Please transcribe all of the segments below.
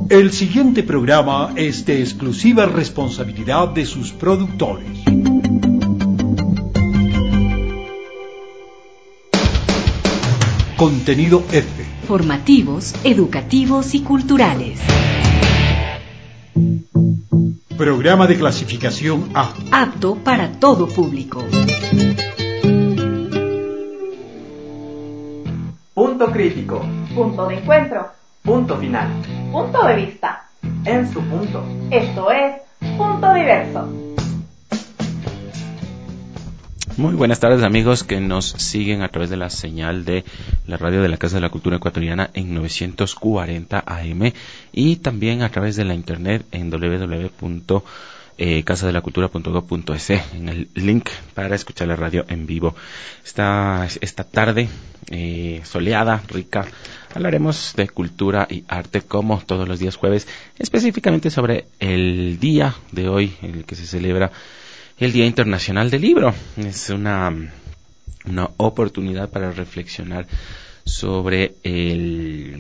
El siguiente programa es de exclusiva responsabilidad de sus productores. Contenido F. Formativos, educativos y culturales. Programa de clasificación A. Apto para todo público. Punto crítico. Punto de encuentro. Punto final. Punto de vista. En su punto. Esto es Punto Diverso. Muy buenas tardes, amigos que nos siguen a través de la señal de la radio de la Casa de la Cultura Ecuatoriana en 940 AM y también a través de la internet en www.casadelacultura.gov.es en el link para escuchar la radio en vivo. Esta tarde soleada, rica, hablaremos de cultura y arte como todos los días jueves, específicamente sobre el día de hoy, en el que se celebra el Día Internacional del Libro. Es una oportunidad para reflexionar sobre el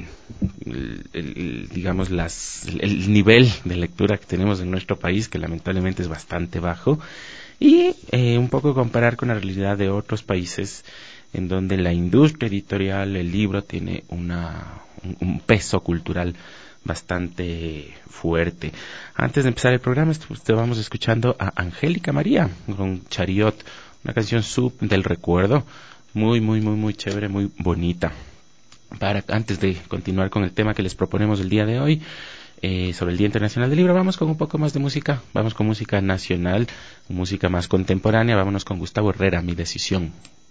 nivel de lectura que tenemos en nuestro país, que lamentablemente es bastante bajo, y un poco comparar con la realidad de otros países en donde la industria editorial, el libro, tiene un peso cultural bastante fuerte. Antes de empezar el programa, vamos escuchando a Angélica María con Chariot, una canción del recuerdo, muy chévere, muy bonita. Antes de continuar con el tema que les proponemos el día de hoy, sobre el Día Internacional del Libro, vamos con un poco más de música, vamos con música nacional, música más contemporánea, vámonos con Gustavo Herrera, Mi Decisión.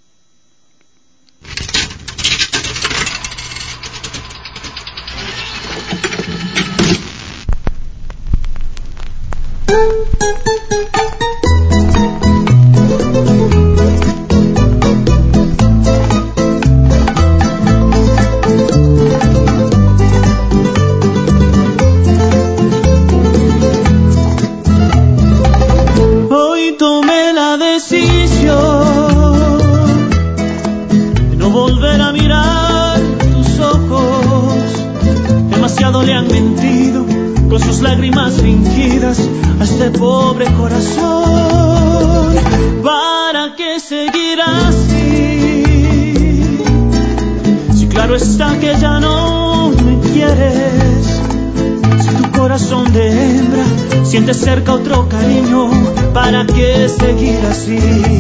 Hoy tomé la decisión de no volver a mirar tus ojos. Demasiado le han mentido con sus lágrimas fingidas a este pobre corazón. ¿Para qué seguir así? Si claro está que ya no me quieres. Si tu corazón de hembra siente cerca otro cariño, ¿para qué seguir así?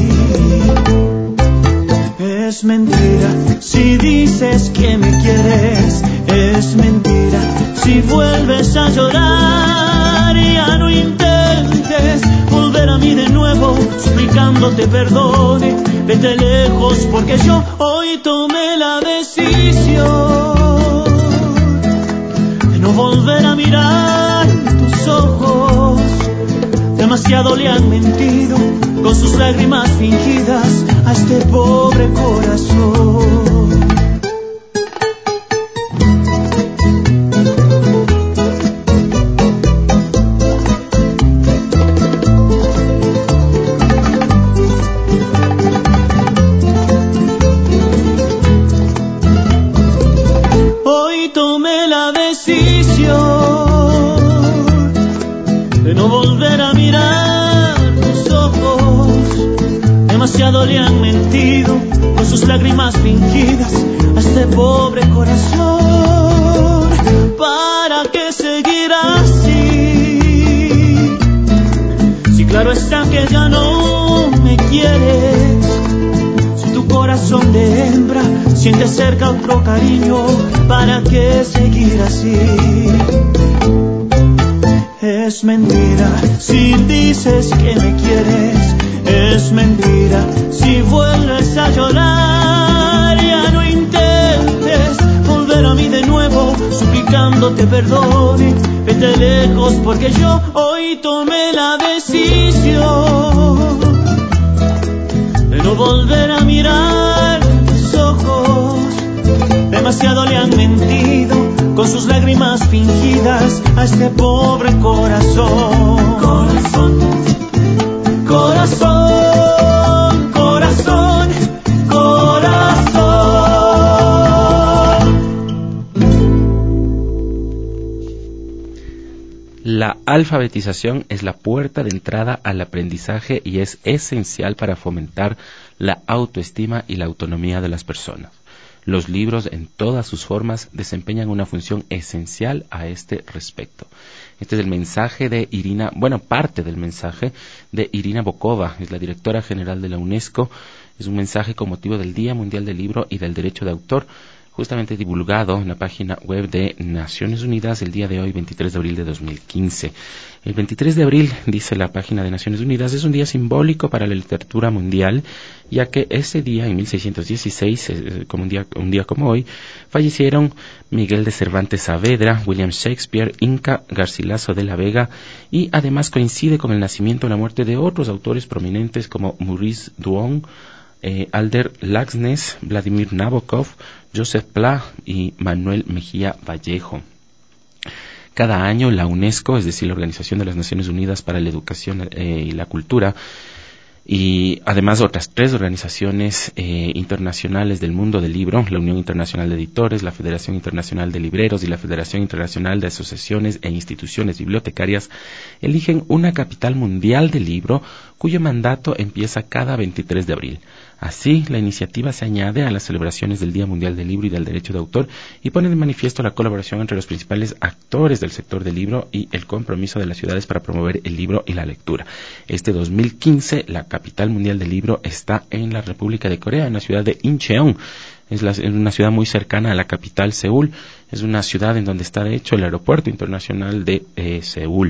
Es mentira si dices que me quieres. Es mentira si vuelves a llorar. Ya no intentes volver a mí de nuevo, suplicándote perdone. Vete lejos porque yo hoy tomé la decisión de no volver a mirar tus ojos. Demasiado le han mentido con sus lágrimas fingidas a este pobre corazón. Hoy tomé la decisión de no volver a mirar tus ojos. Demasiado le han mentido con sus lágrimas fingidas a este pobre corazón. ¿Para qué seguir así? Si claro está que ya no me quieres. Si tu corazón de hembra siente cerca otro cariño, ¿para qué seguir así? Es mentira si dices que me quieres. Es mentira si vuelves a llorar. Ya no intentes volver a mí de nuevo, suplicándote perdone. Vete lejos porque yo hoy tomé la decisión de no volver a mirar tus ojos. Demasiado le han mentido con sus lágrimas fingidas a este pobre corazón. Corazón, corazón, corazón, corazón. La alfabetización es la puerta de entrada al aprendizaje y es esencial para fomentar la autoestima y la autonomía de las personas. Los libros en todas sus formas desempeñan una función esencial a este respecto. Este es el mensaje de Irina, parte del mensaje de Irina Bokova, es la directora general de la UNESCO. Es un mensaje con motivo del Día Mundial del Libro y del Derecho de Autor, justamente divulgado en la página web de Naciones Unidas el día de hoy, 23 de abril de 2015. El 23 de abril, dice la página de Naciones Unidas, es un día simbólico para la literatura mundial, ya que ese día, en 1616, un día como hoy, fallecieron Miguel de Cervantes Saavedra, William Shakespeare, Inca Garcilaso de la Vega, y además coincide con el nacimiento o la muerte de otros autores prominentes como Maurice Duong, Alder Laxness, Vladimir Nabokov, Joseph Pla y Manuel Mejía Vallejo. Cada año la UNESCO, es decir, la Organización de las Naciones Unidas para la Educación y la Cultura, y además otras 3 organizaciones internacionales del mundo del libro, la Unión Internacional de Editores, la Federación Internacional de Libreros y la Federación Internacional de Asociaciones e Instituciones Bibliotecarias, eligen una capital mundial del libro cuyo mandato empieza cada 23 de abril. Así, la iniciativa se añade a las celebraciones del Día Mundial del Libro y del Derecho de Autor y pone de manifiesto la colaboración entre los principales actores del sector del libro y el compromiso de las ciudades para promover el libro y la lectura. Este 2015, la capital mundial del libro está en la República de Corea, en la ciudad de Incheon. Es una ciudad muy cercana a la capital, Seúl. Es una ciudad en donde está, de hecho, el aeropuerto internacional de Seúl.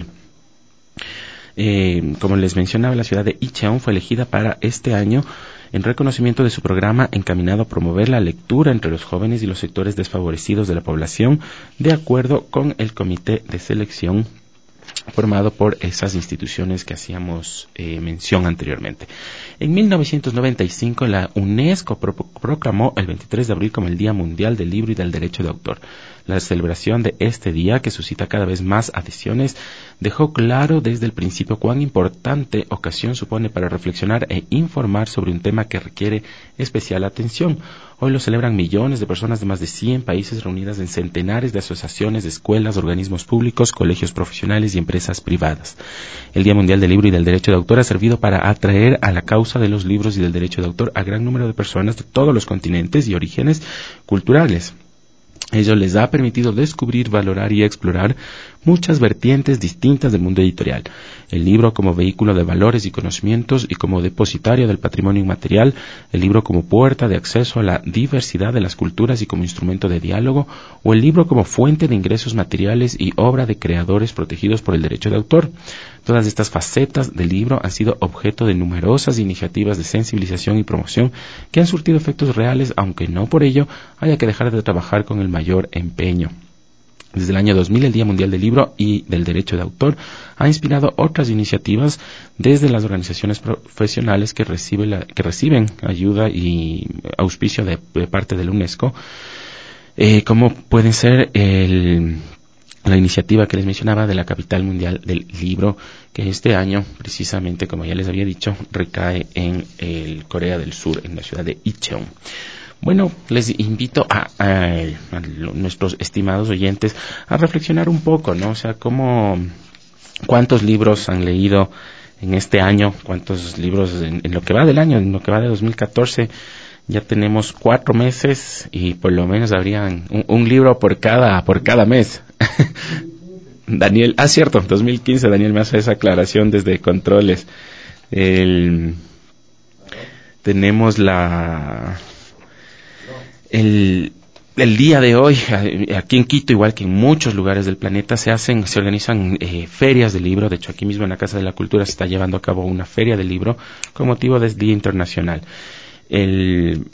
Como les mencionaba, la ciudad de Incheon fue elegida para este año en reconocimiento de su programa encaminado a promover la lectura entre los jóvenes y los sectores desfavorecidos de la población, de acuerdo con el comité de selección formado por esas instituciones que hacíamos mención anteriormente. En 1995 la UNESCO proclamó el 23 de abril como el Día Mundial del Libro y del Derecho de Autor. La celebración de este día, que suscita cada vez más adhesiones, dejó claro desde el principio cuán importante ocasión supone para reflexionar e informar sobre un tema que requiere especial atención. Hoy lo celebran millones de personas de más de 100 países reunidas en centenares de asociaciones, de escuelas, organismos públicos, colegios profesionales y empresas privadas. El Día Mundial del Libro y del Derecho de Autor ha servido para atraer a la causa de los libros y del derecho de autor a gran número de personas de todos los continentes y orígenes culturales. Ello les ha permitido descubrir, valorar y explorar muchas vertientes distintas del mundo editorial. El libro como vehículo de valores y conocimientos y como depositario del patrimonio inmaterial, el libro como puerta de acceso a la diversidad de las culturas y como instrumento de diálogo, o el libro como fuente de ingresos materiales y obra de creadores protegidos por el derecho de autor. Todas estas facetas del libro han sido objeto de numerosas iniciativas de sensibilización y promoción que han surtido efectos reales, aunque no por ello haya que dejar de trabajar con el mayor empeño. Desde el año 2000, el Día Mundial del Libro y del Derecho de Autor ha inspirado otras iniciativas desde las organizaciones profesionales que reciben ayuda y auspicio de parte de la UNESCO, como pueden ser la iniciativa que les mencionaba de la Capital Mundial del Libro, que este año, precisamente, como ya les había dicho, recae en Corea del Sur, en la ciudad de Incheon. Bueno, les invito a nuestros estimados oyentes a reflexionar un poco, ¿no? O sea, cuántos libros han leído en este año, cuántos libros en lo que va del año, en lo que va de 2014. Ya tenemos 4 meses y por lo menos habrían un libro por cada mes. Daniel, cierto, 2015, Daniel me hace esa aclaración desde Controles. Tenemos el día de hoy, aquí en Quito, igual que en muchos lugares del planeta, se organizan ferias de libro. De hecho, aquí mismo en la Casa de la Cultura se está llevando a cabo una feria de libro con motivo del Día Internacional. En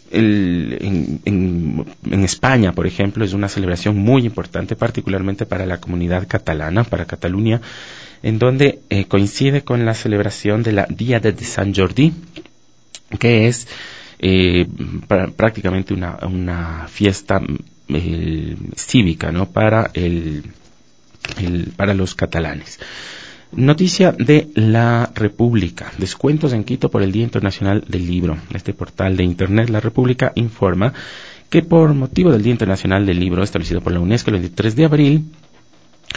España, por ejemplo, es una celebración muy importante, particularmente para la comunidad catalana, para Cataluña, en donde coincide con la celebración de la Diada de Sant Jordi, que es prácticamente una fiesta cívica, ¿no? para los catalanes. Noticia de La República. Descuentos en Quito por el Día Internacional del Libro. Este portal de internet La República informa que por motivo del Día Internacional del Libro establecido por la UNESCO el 23 de abril,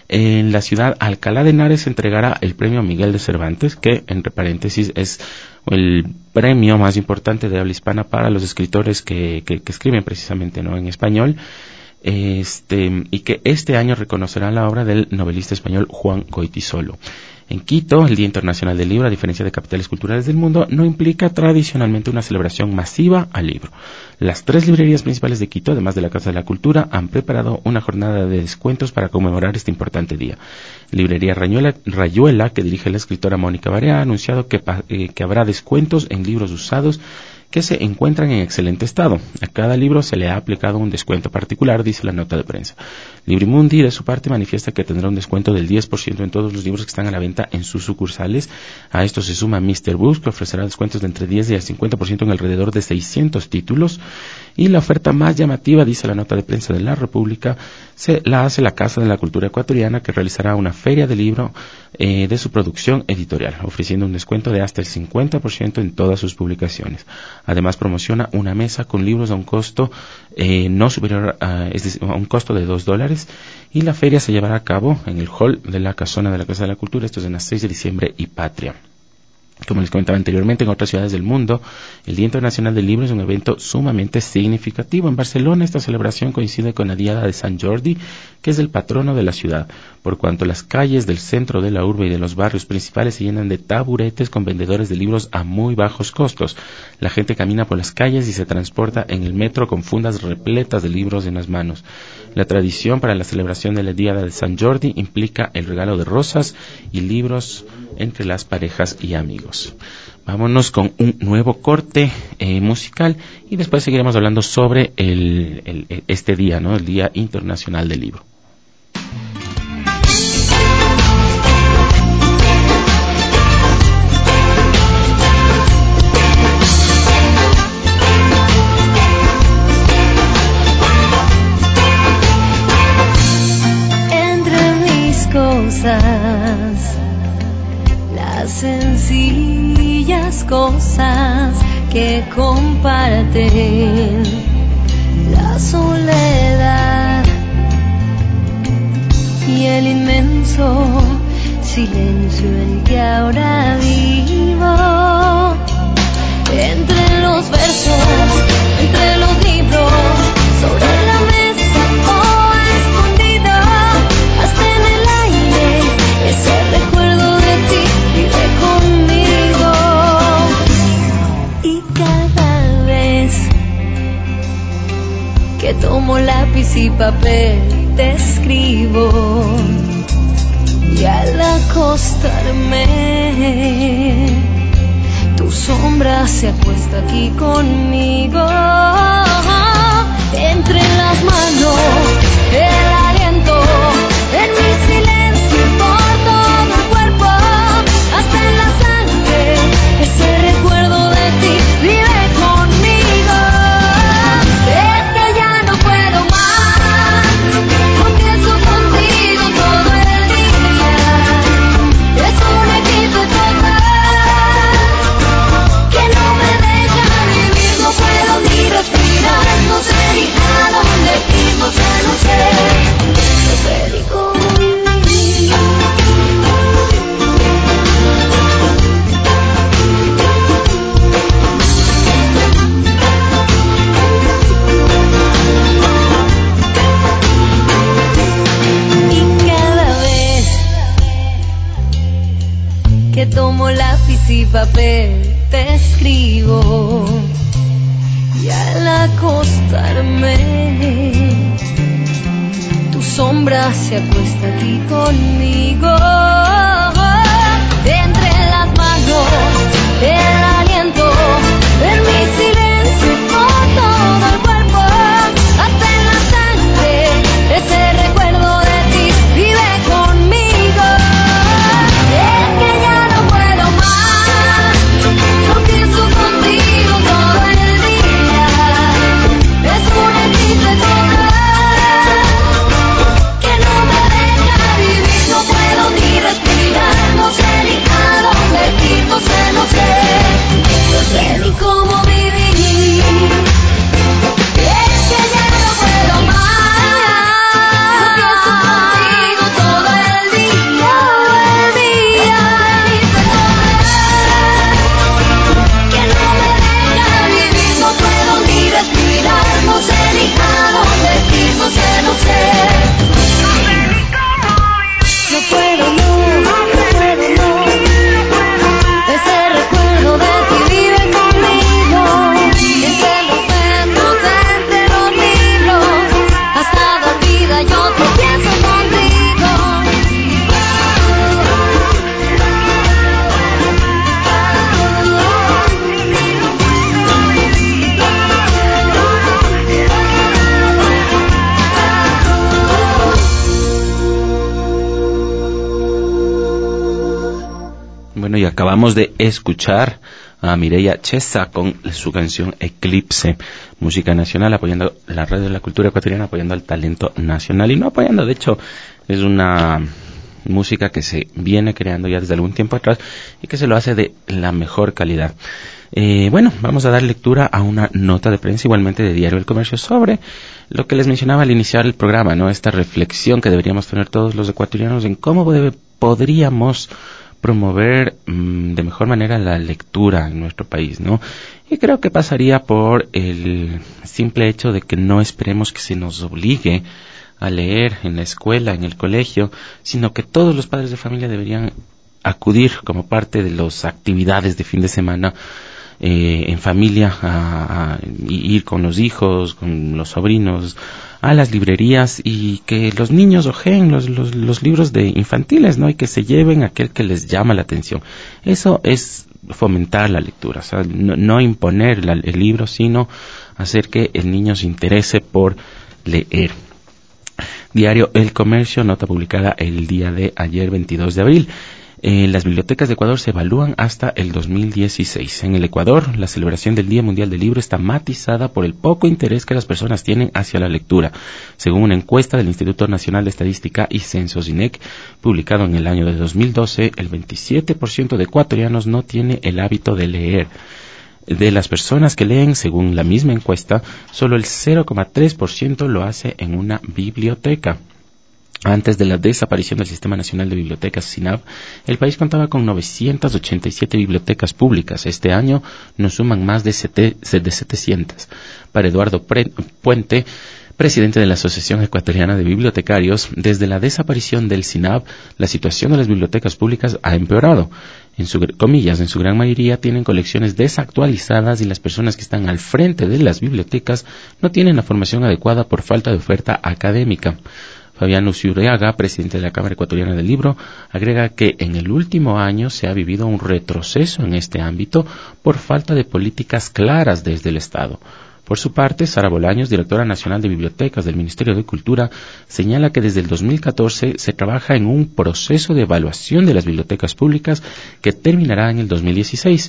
En la ciudad Alcalá de Henares se entregará el premio Miguel de Cervantes, que entre paréntesis es el premio más importante de habla hispana para los escritores que escriben precisamente, ¿no?, en español. Y que este año reconocerá la obra del novelista español Juan Goytisolo. En Quito, el Día Internacional del Libro, a diferencia de capitales culturales del mundo, no implica tradicionalmente una celebración masiva al libro. Las 3 librerías principales de Quito, además de la Casa de la Cultura, han preparado una jornada de descuentos para conmemorar este importante día. Librería Rayuela, que dirige la escritora Mónica Barea, ha anunciado que habrá descuentos en libros usados que se encuentran en excelente estado. A cada libro se le ha aplicado un descuento particular, dice la nota de prensa. Librimundi, de su parte, manifiesta que tendrá un descuento del 10% en todos los libros que están a la venta en sus sucursales. A esto se suma Mr. Books, que ofrecerá descuentos de entre 10 y al 50% en alrededor de 600 títulos. Y la oferta más llamativa, dice la nota de prensa de la República, se la hace la Casa de la Cultura Ecuatoriana, que realizará una feria de libro de su producción editorial, ofreciendo un descuento de hasta el 50% en todas sus publicaciones. Además, promociona una mesa con libros a un costo no superior a un costo de $2, y la feria se llevará a cabo en el hall de la casona de la Casa de la Cultura. Esto es en las 6 de diciembre y Patria. Como les comentaba anteriormente, en otras ciudades del mundo, el Día Internacional del Libro es un evento sumamente significativo. En Barcelona, esta celebración coincide con la Diada de Sant Jordi, que es el patrono de la ciudad, por cuanto las calles del centro de la urbe y de los barrios principales se llenan de taburetes con vendedores de libros a muy bajos costos. La gente camina por las calles y se transporta en el metro con fundas repletas de libros en las manos. La tradición para la celebración de la Diada de Sant Jordi implica el regalo de rosas y libros entre las parejas y amigos. Vámonos con un nuevo corte musical y después seguiremos hablando sobre este día, ¿no?, el Día Internacional del Libro. Entre mis cosas, las sencillas cosas que comparten, la soledad y el inmenso silencio en que ahora vivo. Entre los versos, entre los libros, sobre la mesa o escondido, hasta en el aire, ese recuerdo de ti vive conmigo. Y cada vez que tomo lápiz y papel te escribo, y al acostarme tu sombra se acuesta aquí conmigo. Entre las manos, el aliento, en mi silencio por todo el cuerpo, hasta en la sangre, ese recuerdo de ti vive conmigo. Es que ya no puedo más, no pienso contigo todo el día. Es un equipo total que no me deja vivir, no puedo ni respirar, no sé ni a dónde ir, no sé ni cómo vivir. Y cada vez que tomo lápiz y papel te escribo, y al acostarme tu sombra se acuesta aquí conmigo. Entre las manos, el aliento, en mi silencio por todo el cuerpo, hasta en la sangre, ese recuerdo de ti vive conmigo. Es que ya no puedo más, no pienso contigo todo el día. Es un eclipse total que no me deja vivir, no puedo ni respirar. Bueno, y acabamos de escuchar a Mireia Chesa con su canción Eclipse, música nacional, apoyando la red de la cultura ecuatoriana, apoyando al talento nacional, y no apoyando, de hecho, es una música que se viene creando ya desde algún tiempo atrás y que se lo hace de la mejor calidad. Bueno, vamos a dar lectura a una nota de prensa igualmente de Diario El Comercio sobre lo que les mencionaba al iniciar el programa, ¿no? Esta reflexión que deberíamos tener todos los ecuatorianos en cómo podríamos promover de mejor manera la lectura en nuestro país, ¿no? Y creo que pasaría por el simple hecho de que no esperemos que se nos obligue a leer en la escuela, en el colegio, sino que todos los padres de familia deberían acudir como parte de las actividades de fin de semana en familia, a ir con los hijos, con los sobrinos, a las librerías, y que los niños ojeen los libros de infantiles, ¿no? Y que se lleven aquel que les llama la atención. Eso es fomentar la lectura, o sea, no imponer el libro, sino hacer que el niño se interese por leer. Diario El Comercio, nota publicada el día de ayer, 22 de abril. Las bibliotecas de Ecuador se evalúan hasta el 2016. En el Ecuador, la celebración del Día Mundial del Libro está matizada por el poco interés que las personas tienen hacia la lectura. Según una encuesta del Instituto Nacional de Estadística y Censos INEC, publicado en el año de 2012, el 27% de ecuatorianos no tiene el hábito de leer. De las personas que leen, según la misma encuesta, solo el 0,3% lo hace en una biblioteca. Antes de la desaparición del Sistema Nacional de Bibliotecas SINAB, el país contaba con 987 bibliotecas públicas. Este año nos suman más de 700. Para Eduardo Puente, presidente de la Asociación Ecuatoriana de Bibliotecarios, desde la desaparición del SINAB, la situación de las bibliotecas públicas ha empeorado. En su gran mayoría tienen colecciones desactualizadas y las personas que están al frente de las bibliotecas no tienen la formación adecuada por falta de oferta académica. Fabián Uciurriaga, presidente de la Cámara Ecuatoriana del Libro, agrega que en el último año se ha vivido un retroceso en este ámbito por falta de políticas claras desde el Estado. Por su parte, Sara Bolaños, directora nacional de bibliotecas del Ministerio de Cultura, señala que desde el 2014 se trabaja en un proceso de evaluación de las bibliotecas públicas que terminará en el 2016.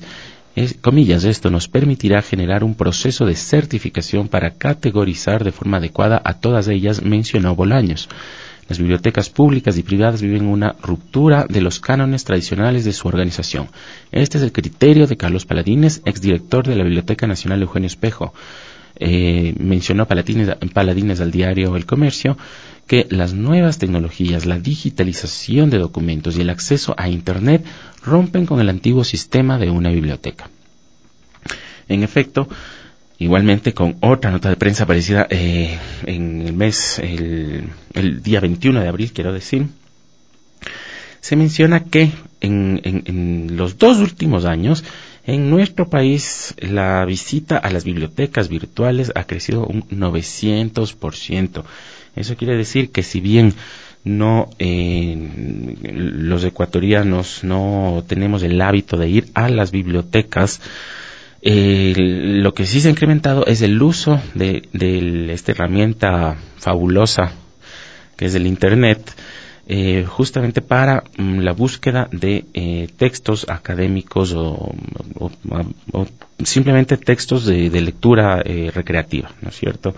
Esto nos permitirá generar un proceso de certificación para categorizar de forma adecuada a todas ellas, mencionó Bolaños. Las bibliotecas públicas y privadas viven una ruptura de los cánones tradicionales de su organización. Este es el criterio de Carlos Paladines, exdirector de la Biblioteca Nacional Eugenio Espejo. Mencionó Paladines al diario El Comercio que las nuevas tecnologías, la digitalización de documentos y el acceso a Internet rompen con el antiguo sistema de una biblioteca. En efecto, igualmente con otra nota de prensa aparecida en el día 21 de abril, quiero decir, se menciona que en los 2 últimos años, en nuestro país, la visita a las bibliotecas virtuales ha crecido un 900%. Eso quiere decir que si bien los ecuatorianos no tenemos el hábito de ir a las bibliotecas, lo que sí se ha incrementado es el uso de esta herramienta fabulosa que es el Internet, justamente para la búsqueda de textos académicos o simplemente textos de lectura recreativa, ¿no es cierto?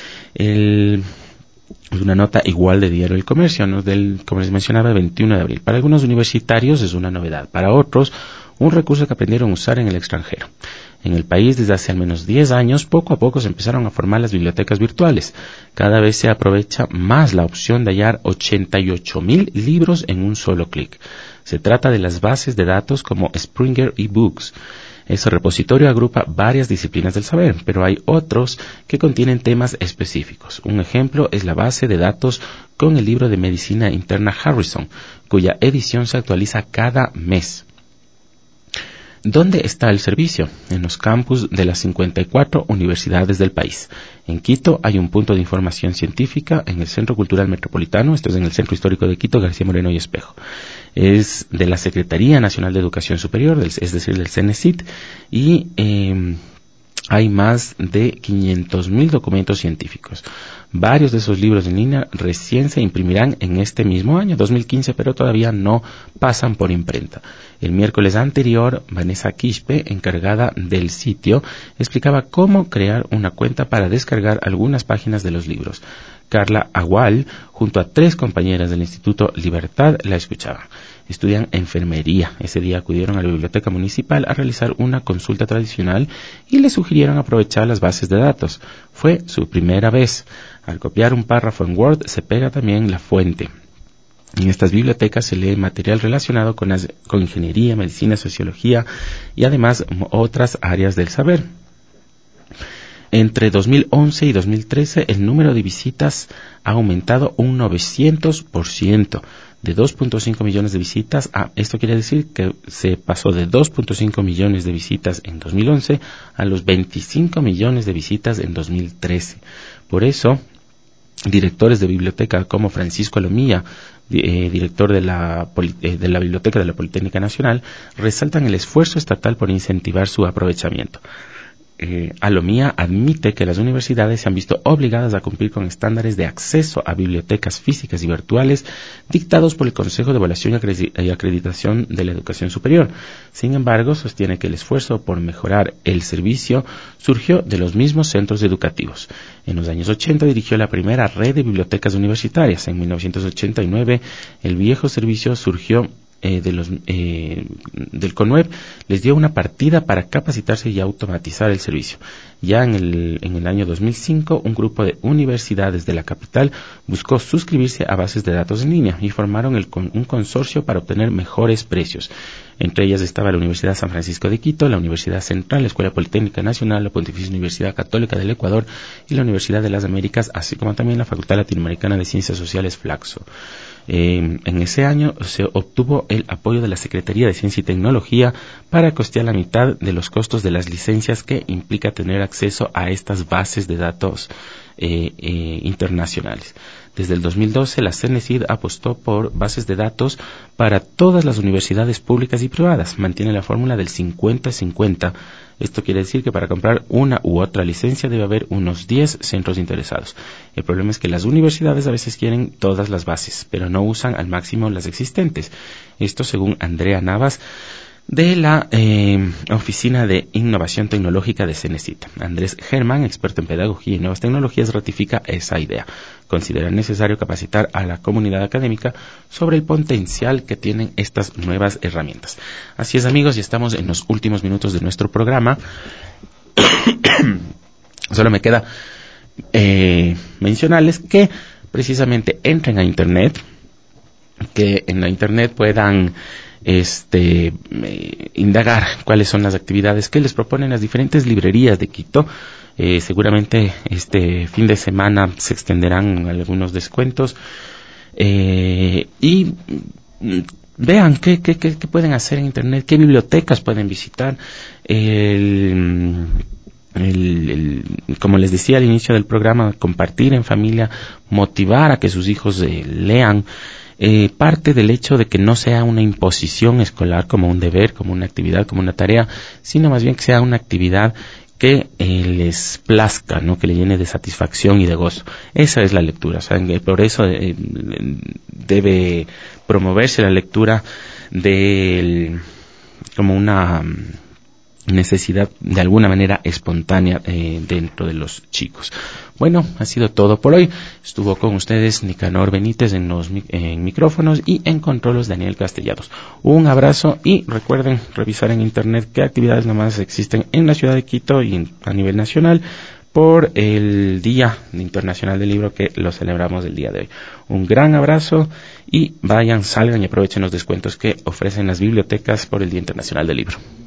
Una nota igual de Diario El Comercio, ¿no? Como les mencionaba, el 21 de abril. Para algunos universitarios es una novedad, para otros un recurso que aprendieron a usar en el extranjero. En el país, desde hace al menos 10 años, poco a poco se empezaron a formar las bibliotecas virtuales. Cada vez se aprovecha más la opción de hallar 88,000 libros en un solo clic. Se trata de las bases de datos como Springer eBooks. Ese repositorio agrupa varias disciplinas del saber, pero hay otros que contienen temas específicos. Un ejemplo es la base de datos con el libro de Medicina Interna Harrison, cuya edición se actualiza cada mes. ¿Dónde está el servicio? En los campus de las 54 universidades del país. En Quito hay un punto de información científica en el Centro Cultural Metropolitano, esto es en el Centro Histórico de Quito, García Moreno y Espejo. Es de la Secretaría Nacional de Educación Superior, es decir, del CENESID, y hay más de 500.000 documentos científicos. Varios de esos libros en línea recién se imprimirán en este mismo año, 2015, pero todavía no pasan por imprenta. El miércoles anterior, Vanessa Quispe, encargada del sitio, explicaba cómo crear una cuenta para descargar algunas páginas de los libros. Carla Agual, junto a 3 compañeras del Instituto Libertad, la escuchaban. Estudian enfermería. Ese día acudieron a la biblioteca municipal a realizar una consulta tradicional y le sugirieron aprovechar las bases de datos. Fue su primera vez. Al copiar un párrafo en Word se pega también la fuente. En estas bibliotecas se lee material relacionado con ingeniería, medicina, sociología y además otras áreas del saber. Entre 2011 y 2013 el número de visitas ha aumentado un 900%, de 2.5 millones de visitas esto quiere decir que se pasó de 2.5 millones de visitas en 2011 a los 25 millones de visitas en 2013. Por eso, directores de biblioteca como Francisco Alomía, director de la Biblioteca de la Politécnica Nacional, resaltan el esfuerzo estatal por incentivar su aprovechamiento. Alomía admite que las universidades se han visto obligadas a cumplir con estándares de acceso a bibliotecas físicas y virtuales dictados por el Consejo de Evaluación y Acreditación de la Educación Superior. Sin embargo, sostiene que el esfuerzo por mejorar el servicio surgió de los mismos centros educativos. En los años 80 dirigió la primera red de bibliotecas universitarias. En 1989 el viejo servicio surgió del CONUEP, les dio una partida para capacitarse y automatizar el servicio. Ya en el año 2005, un grupo de universidades de la capital buscó suscribirse a bases de datos en línea y formaron un consorcio para obtener mejores precios. Entre ellas estaba la Universidad San Francisco de Quito, la Universidad Central, la Escuela Politécnica Nacional, la Pontificia Universidad Católica del Ecuador y la Universidad de las Américas, así como también la Facultad Latinoamericana de Ciencias Sociales, Flaxo. En ese año se obtuvo el apoyo de la Secretaría de Ciencia y Tecnología para costear la mitad de los costos de las licencias que implica tener acceso a estas bases de datos internacionales. Desde el 2012, la CENESID apostó por bases de datos para todas las universidades públicas y privadas. Mantiene la fórmula del 50-50. Esto quiere decir que para comprar una u otra licencia debe haber unos 10 centros interesados. El problema es que las universidades a veces quieren todas las bases, pero no usan al máximo las existentes. Esto según Andrea Navas, de la Oficina de Innovación Tecnológica de CENESID. Andrés Germán, experto en pedagogía y nuevas tecnologías, ratifica esa idea. Considera necesario capacitar a la comunidad académica sobre el potencial que tienen estas nuevas herramientas. Así es, amigos, y estamos en los últimos minutos de nuestro programa. Solo me queda mencionarles que precisamente entren a Internet, que en la Internet puedan indagar cuáles son las actividades que les proponen las diferentes librerías de Quito. Seguramente este fin de semana se extenderán algunos descuentos y vean qué pueden hacer en Internet, qué bibliotecas pueden visitar. Como les decía al inicio del programa, compartir en familia, motivar a que sus hijos lean. Parte del hecho de que no sea una imposición escolar como un deber, como una actividad, como una tarea, sino más bien que sea una actividad que les plazca, ¿no? Que le llene de satisfacción y de gozo. Esa es la lectura. ¿Saben? Por eso debe promoverse la lectura como una necesidad de alguna manera espontánea dentro de los chicos. Bueno, ha sido todo por hoy. Estuvo con ustedes Nicanor Benítez en micrófonos y en controles Daniel Castellanos. Un abrazo y recuerden revisar en Internet qué actividades nomás existen en la ciudad de Quito y a nivel nacional por el Día Internacional del Libro que lo celebramos el día de hoy. Un gran abrazo y salgan y aprovechen los descuentos que ofrecen las bibliotecas por el Día Internacional del Libro.